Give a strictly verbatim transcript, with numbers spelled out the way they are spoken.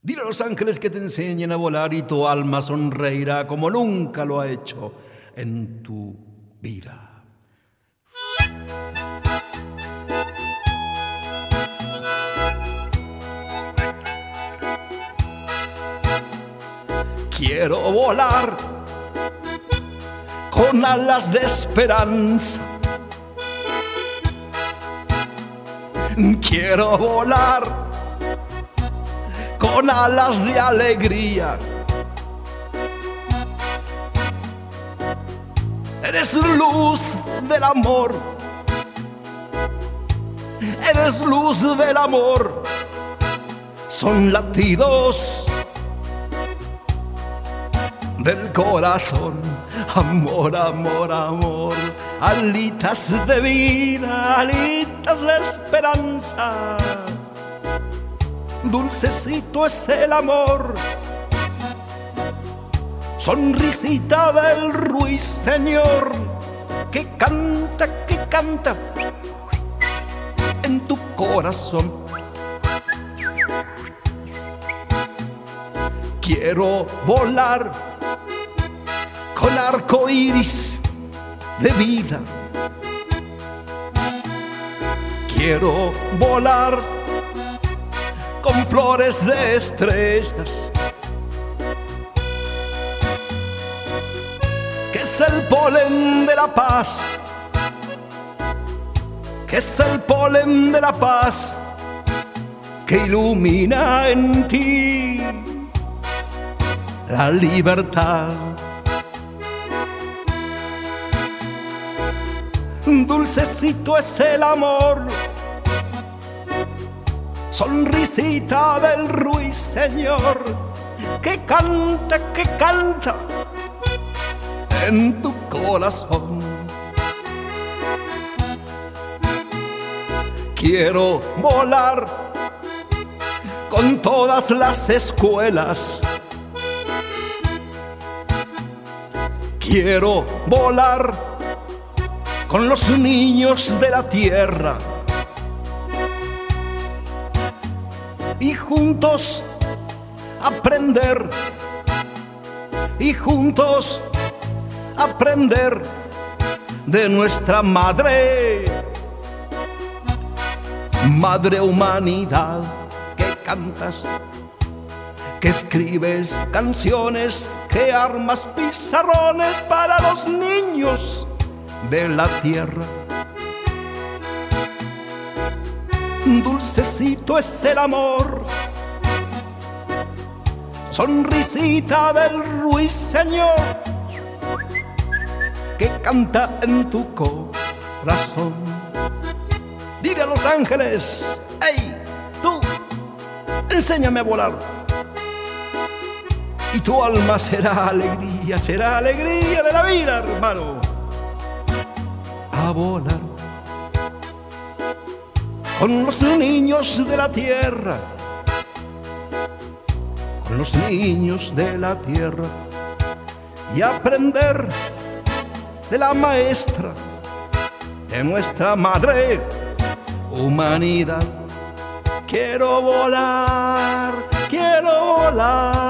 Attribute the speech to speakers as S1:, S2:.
S1: Dile a los ángeles que te enseñen a volar y tu alma sonreirá como nunca lo ha hecho en tu vida. Quiero volar con alas de esperanza. Quiero volar con alas de alegría. Eres luz del amor. Eres luz del amor. Son latidos del corazón. Amor, amor, amor. Alitas de vida, alitas de esperanza. Dulcecito es el amor. Sonrisita del ruiseñor que canta, que canta en tu corazón. Quiero volar con arco iris de vida. Quiero volar con flores de estrellas, que es el polen de la paz, que es el polen de la paz que ilumina en ti la libertad. Dulcecito es el amor, sonrisita del ruiseñor que canta, que canta en tu corazón. Quiero volar con todas las escuelas. Quiero volar con los niños de la tierra y juntos aprender, y juntos aprender de nuestra madre, madre humanidad, que cantas, que escribes canciones, que armas pizarrones para los niños de la tierra. Dulcecito es el amor, sonrisita del ruiseñor que canta en tu corazón. Dile a los ángeles: hey, tú, enséñame a volar, y tu alma será alegría, será alegría de la vida, hermano. A volar con los niños de la tierra, con los niños de la tierra, y aprender de la maestra, de nuestra madre humanidad. Quiero volar, quiero volar